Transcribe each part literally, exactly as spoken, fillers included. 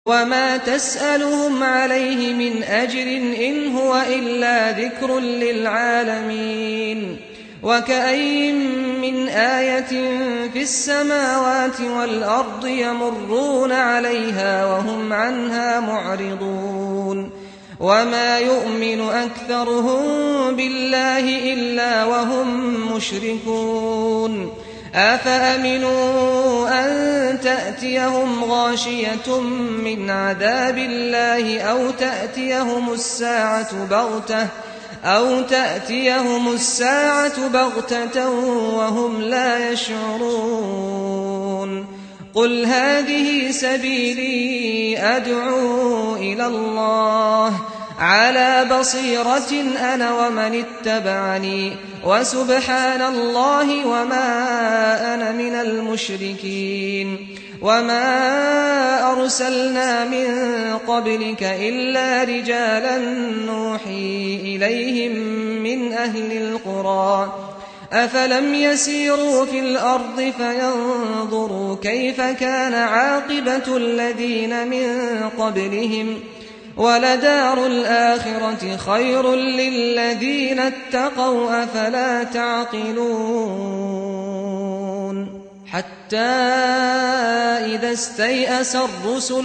وما تسألهم عليه من أجر إن هو إلا ذكر للعالمين. وكأين من آية في السماوات والأرض يمرون عليها وهم عنها معرضون وما يؤمن أكثرهم بالله إلا وهم مشركون. أفأمنوا أن تأتيهم غاشية من عذاب الله أو تأتيهم الساعة بغتة أو تأتيهم الساعة بغتة وهم لا يشعرون. قل هذه سبيلي أدعو إلى الله على بصيرة أنا ومن اتبعني وسبحان الله وما أنا من المشركين. وما أرسلنا من قبلك إلا رجالا نوحي إليهم من أهل القرى أفلم يسيروا في الأرض فينظروا كيف كان عاقبة الذين من قبلهم ولدار الآخرة خير للذين اتقوا أفلا تعقلون. حتى إذا استيأس الرسل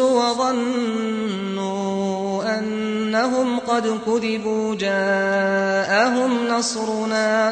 وظنوا أنهم قد كذبوا جاءهم نصرنا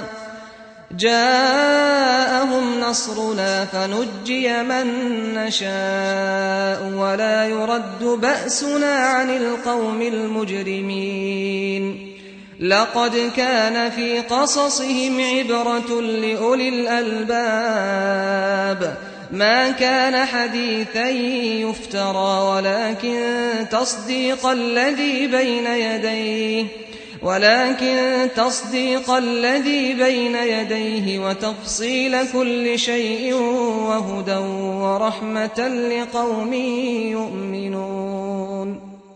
جاءهم نصرنا فنجي من نشاء ولا يرد بأسنا عن القوم المجرمين. لقد كان في قصصهم عبرة لأولي الألباب ما كان حديثا يفترى ولكن تصديق الذي بين يديه ولكن تصديق الذي بين يديه وتفصيل كل شيء وهدى ورحمة لقوم يؤمنون.